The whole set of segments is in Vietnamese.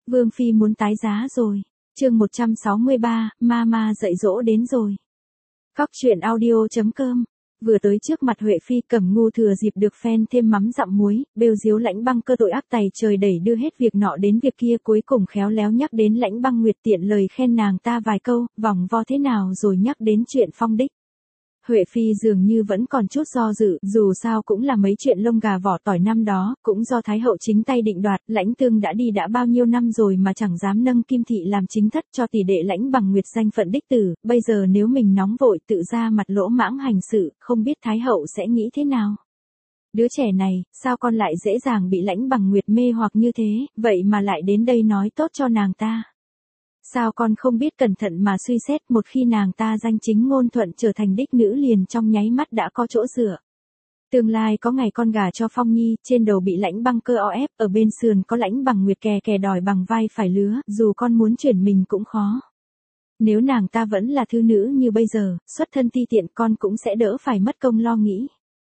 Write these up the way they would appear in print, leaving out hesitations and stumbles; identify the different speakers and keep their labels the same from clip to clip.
Speaker 1: Vương Phi muốn tái giá rồi. Chương 163, Mama dạy dỗ đến rồi. Cóc truyện audio.com. Vừa tới trước mặt Huệ Phi, Cẩm Ngu thừa dịp được phen thêm mắm dặm muối, bêu diếu Lãnh Băng Cơ tội ác tày trời đẩy đưa hết việc nọ đến việc kia, cuối cùng khéo léo nhắc đến Lãnh Băng Nguyệt, tiện lời khen nàng ta vài câu, vòng vo thế nào rồi nhắc đến chuyện phong đích. Huệ Phi dường như vẫn còn chút do dự, dù sao cũng là mấy chuyện lông gà vỏ tỏi năm đó, cũng do Thái hậu chính tay định đoạt, Lãnh Tương đã đi đã bao nhiêu năm rồi mà chẳng dám nâng Kim Thị làm chính thất cho tỷ đệ Lãnh Bằng Nguyệt danh phận đích tử, bây giờ nếu mình nóng vội tự ra mặt lỗ mãng hành sự, không biết Thái hậu sẽ nghĩ thế nào. Đứa trẻ này, sao con lại dễ dàng bị Lãnh Bằng Nguyệt mê hoặc như thế, vậy mà lại đến đây nói tốt cho nàng ta. Sao con không biết cẩn thận mà suy xét, một khi nàng ta danh chính ngôn thuận trở thành đích nữ liền trong nháy mắt đã có chỗ dựa. Tương lai có ngày con gả cho Phong Nhi, trên đầu bị Lãnh Băng Cơ o ép, ở bên sườn có Lãnh Bằng Nguyệt kè kè đòi bằng vai phải lứa, dù con muốn chuyển mình cũng khó. Nếu nàng ta vẫn là thư nữ như bây giờ, xuất thân ti tiện, con cũng sẽ đỡ phải mất công lo nghĩ.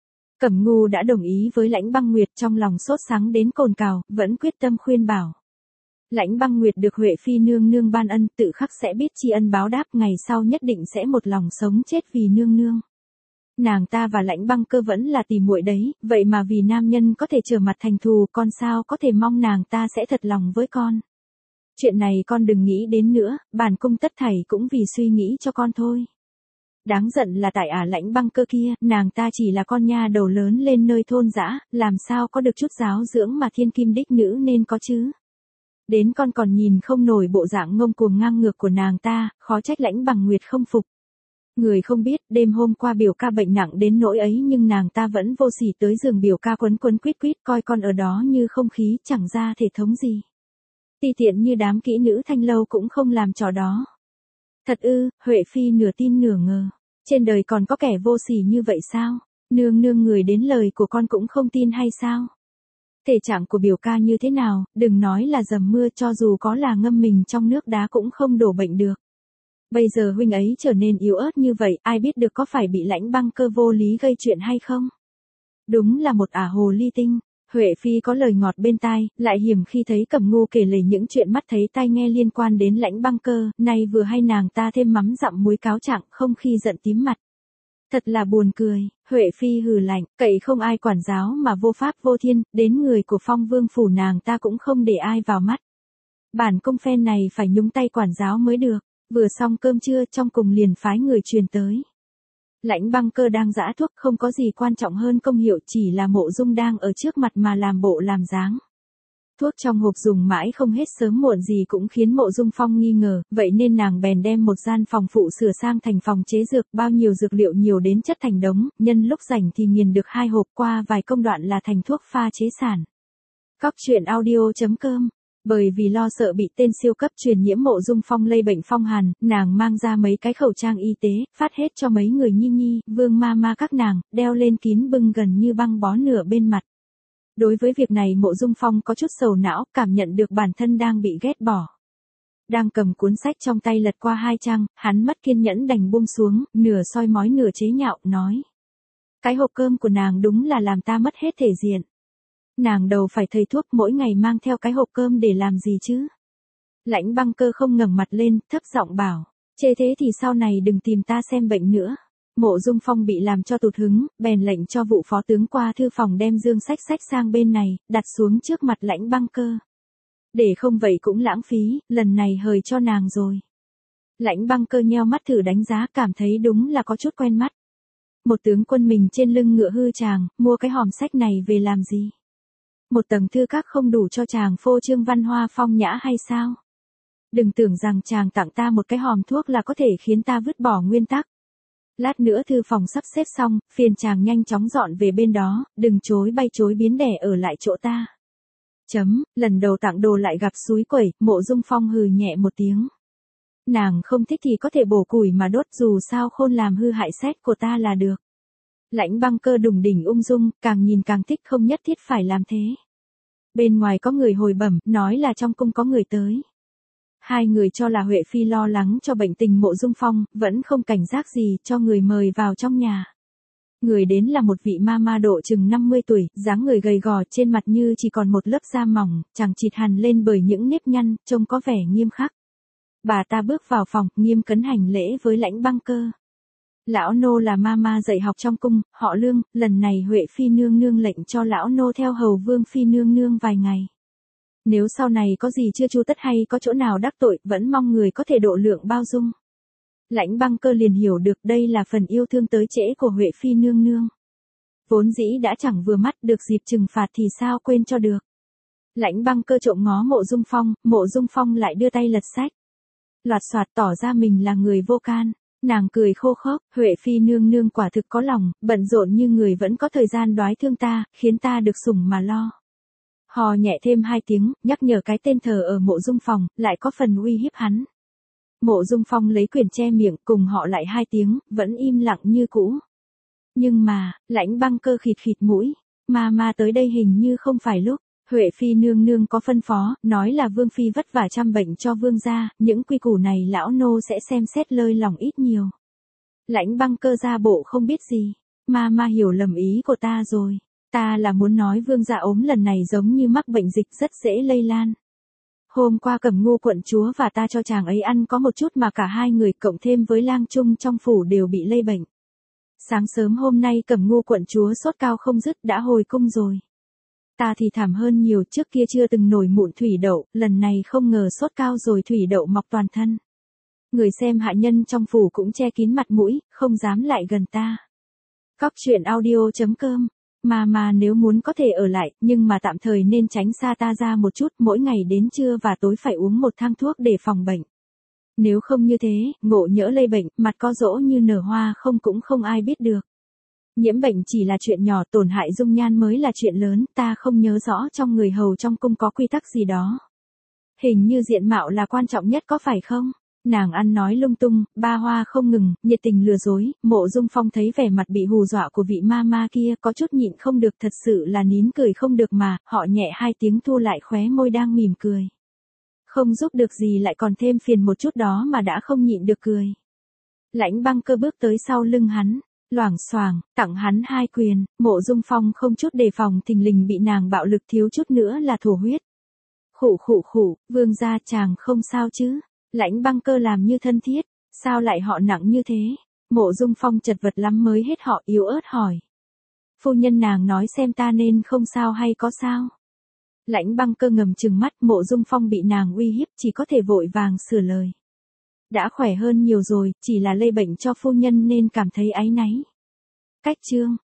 Speaker 1: Cẩm Ngu đã đồng ý với Lãnh Băng Nguyệt, trong lòng sốt sắng đến cồn cào, vẫn quyết tâm khuyên bảo. Lãnh Băng Nguyệt được Huệ Phi nương nương ban ân, tự khắc sẽ biết tri ân báo đáp, ngày sau nhất định sẽ một lòng sống chết vì nương nương. Nàng ta và Lãnh Băng Cơ vẫn là tỉ muội đấy, vậy mà vì nam nhân có thể trở mặt thành thù, con sao có thể mong nàng ta sẽ thật lòng với con. Chuyện này con đừng nghĩ đến nữa, bản cung tất thảy cũng vì suy nghĩ cho con thôi. Đáng giận là tại Lãnh Băng Cơ kia, nàng ta chỉ là con nha đầu lớn lên nơi thôn dã, làm sao có được chút giáo dưỡng mà thiên kim đích nữ nên có chứ. Đến con còn nhìn không nổi bộ dạng ngông cuồng ngang ngược của nàng ta, khó trách Lãnh Bằng Nguyệt không phục. Người không biết, đêm hôm qua biểu ca bệnh nặng đến nỗi ấy nhưng nàng ta vẫn vô sỉ tới giường biểu ca quấn quấn quýt quýt, coi con ở đó như không khí, chẳng ra thể thống gì. Ti tiện như đám kỹ nữ thanh lâu cũng không làm trò đó. Thật ư? Huệ Phi nửa tin nửa ngờ. Trên đời còn có kẻ vô sỉ như vậy sao? Nương nương người đến lời của con cũng không tin hay sao? Thể trạng của biểu ca như thế nào, đừng nói là dầm mưa, cho dù có là ngâm mình trong nước đá cũng không đổ bệnh được. Bây giờ huynh ấy trở nên yếu ớt như vậy, ai biết được có phải bị Lãnh Băng Cơ vô lý gây chuyện hay không? Đúng là một hồ ly tinh. Huệ Phi có lời ngọt bên tai, lại hiểm khi thấy Cẩm Ngu kể lể những chuyện mắt thấy tai nghe liên quan đến Lãnh Băng Cơ, nay vừa hay nàng ta thêm mắm dặm muối cáo trạng, không khi giận tím mặt. Thật là buồn cười. Huệ Phi hừ lạnh, cậy không ai quản giáo mà vô pháp vô thiên, đến người của Phong Vương phủ nàng ta cũng không để ai vào mắt. Bản công phen này phải nhúng tay quản giáo mới được. Vừa xong cơm trưa, trong cùng liền phái người truyền tới. Lãnh Băng Cơ đang giã thuốc, không có gì quan trọng hơn công hiệu, chỉ là Mộ Dung đang ở trước mặt mà làm bộ làm dáng. Thuốc trong hộp dùng mãi không hết, sớm muộn gì cũng khiến Mộ Dung Phong nghi ngờ, vậy nên nàng bèn đem một gian phòng phụ sửa sang thành phòng chế dược, bao nhiêu dược liệu nhiều đến chất thành đống, nhân lúc rảnh thì nghiền được 2 hộp, qua vài công đoạn là thành thuốc pha chế sản. Cóc truyện audio.com. Bởi vì lo sợ bị tên siêu cấp truyền nhiễm Mộ Dung Phong lây bệnh phong hàn, nàng mang ra mấy cái khẩu trang y tế, phát hết cho mấy người Nhi Nhi, Vương Mama các nàng, đeo lên kín bưng gần như băng bó nửa bên mặt. Đối với việc này Mộ Dung Phong có chút sầu não, cảm nhận được bản thân đang bị ghét bỏ. Đang cầm cuốn sách trong tay lật qua 2 trang, hắn mất kiên nhẫn đành buông xuống, nửa soi mói nửa chế nhạo, nói. Cái hộp cơm của nàng đúng là làm ta mất hết thể diện. Nàng đầu phải thầy thuốc, mỗi ngày mang theo cái hộp cơm để làm gì chứ? Lãnh Băng Cơ không ngẩng mặt lên, thấp giọng bảo, chê thế thì sau này đừng tìm ta xem bệnh nữa. Mộ Dung Phong bị làm cho tụt hứng, bèn lệnh cho vụ phó tướng qua thư phòng đem dương sách sang bên này, đặt xuống trước mặt Lãnh Băng Cơ. Để không vậy cũng lãng phí, lần này hời cho nàng rồi. Lãnh Băng Cơ nheo mắt thử đánh giá, cảm thấy đúng là có chút quen mắt. Một tướng quân mình trên lưng ngựa hư chàng, mua cái hòm sách này về làm gì? Một tầng thư các không đủ cho chàng phô trương văn hoa phong nhã hay sao? Đừng tưởng rằng chàng tặng ta một cái hòm thuốc là có thể khiến ta vứt bỏ nguyên tắc. Lát nữa thư phòng sắp xếp xong, phiền chàng nhanh chóng dọn về bên đó, đừng chối bay chối biến đẻ ở lại chỗ ta. Lần đầu tặng đồ lại gặp xúi quẩy, Mộ Dung Phong hừ nhẹ một tiếng. Nàng không thích thì có thể bổ củi mà đốt, dù sao khôn làm hư hại xét của ta là được. Lãnh Băng Cơ đùng đỉnh ung dung, càng nhìn càng thích, không nhất thiết phải làm thế. Bên ngoài có người hồi bẩm, nói là trong cung có người tới. Hai người cho là Huệ Phi lo lắng cho bệnh tình Mộ Dung Phong, vẫn không cảnh giác gì, cho người mời vào trong nhà. Người đến là một vị mama độ chừng 50 tuổi, dáng người gầy gò, trên mặt như chỉ còn một lớp da mỏng, chằng chịt hằn lên bởi những nếp nhăn, trông có vẻ nghiêm khắc. Bà ta bước vào phòng, nghiêm cẩn hành lễ với Lãnh Băng Cơ. Lão nô là mama dạy học trong cung, họ Lương, lần này Huệ Phi nương nương lệnh cho lão nô theo hầu Vương Phi nương nương vài ngày. Nếu sau này có gì chưa chu tất hay có chỗ nào đắc tội, vẫn mong người có thể độ lượng bao dung. Lãnh Băng Cơ liền hiểu được đây là phần yêu thương tới trễ của Huệ Phi nương nương. Vốn dĩ đã chẳng vừa mắt, được dịp trừng phạt thì sao quên cho được. Lãnh Băng Cơ trộm ngó Mộ Dung Phong lại đưa tay lật sách. Loạt soạt tỏ ra mình là người vô can. Nàng cười khô khốc, Huệ Phi nương nương quả thực có lòng, bận rộn như người vẫn có thời gian đoái thương ta, khiến ta được sủng mà lo. Hò nhẹ thêm 2 tiếng, nhắc nhở cái tên thờ ở Mộ Dung Phong, lại có phần uy hiếp hắn. Mộ Dung Phong lấy quyền che miệng, cùng họ lại 2 tiếng, vẫn im lặng như cũ. Nhưng mà, Lãnh Băng Cơ khịt khịt mũi, ma tới đây hình như không phải lúc. Huệ Phi nương nương có phân phó, nói là Vương Phi vất vả chăm bệnh cho Vương gia, những quy củ này lão nô sẽ xem xét lơi lòng ít nhiều. Lãnh Băng Cơ ra bộ không biết gì, ma hiểu lầm ý của ta rồi. Ta là muốn nói Vương gia ốm lần này giống như mắc bệnh dịch rất dễ lây lan. Hôm qua Cẩm Ngu quận chúa và ta cho chàng ấy ăn có một chút mà cả hai người cộng thêm với lang trung trong phủ đều bị lây bệnh. Sáng sớm hôm nay Cẩm Ngu quận chúa sốt cao không dứt đã hồi cung rồi. Ta thì thảm hơn nhiều, trước kia chưa từng nổi mụn thủy đậu, lần này không ngờ sốt cao rồi thủy đậu mọc toàn thân. Người xem hạ nhân trong phủ cũng che kín mặt mũi, không dám lại gần ta. Cóc truyện audio.com. Mà nếu muốn có thể ở lại, nhưng mà tạm thời nên tránh xa ta ra một chút, mỗi ngày đến trưa và tối phải uống một thang thuốc để phòng bệnh. Nếu không như thế, ngộ nhỡ lây bệnh, mặt co rỗ như nở hoa cũng không ai biết được. Nhiễm bệnh chỉ là chuyện nhỏ, tổn hại dung nhan mới là chuyện lớn, ta không nhớ rõ trong người hầu trong cung có quy tắc gì đó. Hình như diện mạo là quan trọng nhất có phải không? Nàng ăn nói lung tung, ba hoa không ngừng, nhiệt tình lừa dối. Mộ Dung Phong thấy vẻ mặt bị hù dọa của vị ma kia, có chút nhịn không được, thật sự là nín cười không được mà. Họ nhẹ 2 tiếng thu lại khóe môi đang mỉm cười. Không giúp được gì lại còn thêm phiền một chút đó mà đã không nhịn được cười. Lãnh Băng Cơ bước tới sau lưng hắn, loảng xoảng tặng hắn 2 quyền. Mộ Dung Phong không chút đề phòng thình lình bị nàng bạo lực thiếu chút nữa là thổ huyết. Khụ, Vương gia chàng không sao chứ? Lãnh Băng Cơ làm như thân thiết, sao lại họ nặng như thế? Mộ Dung Phong chật vật lắm mới hết họ, yếu ớt hỏi. Phu nhân, nàng nói xem ta nên không sao hay có sao? Lãnh Băng Cơ ngầm trừng mắt. Mộ Dung Phong bị nàng uy hiếp chỉ có thể vội vàng sửa lời. Đã khỏe hơn nhiều rồi, chỉ là lây bệnh cho phu nhân nên cảm thấy áy náy. Cách chương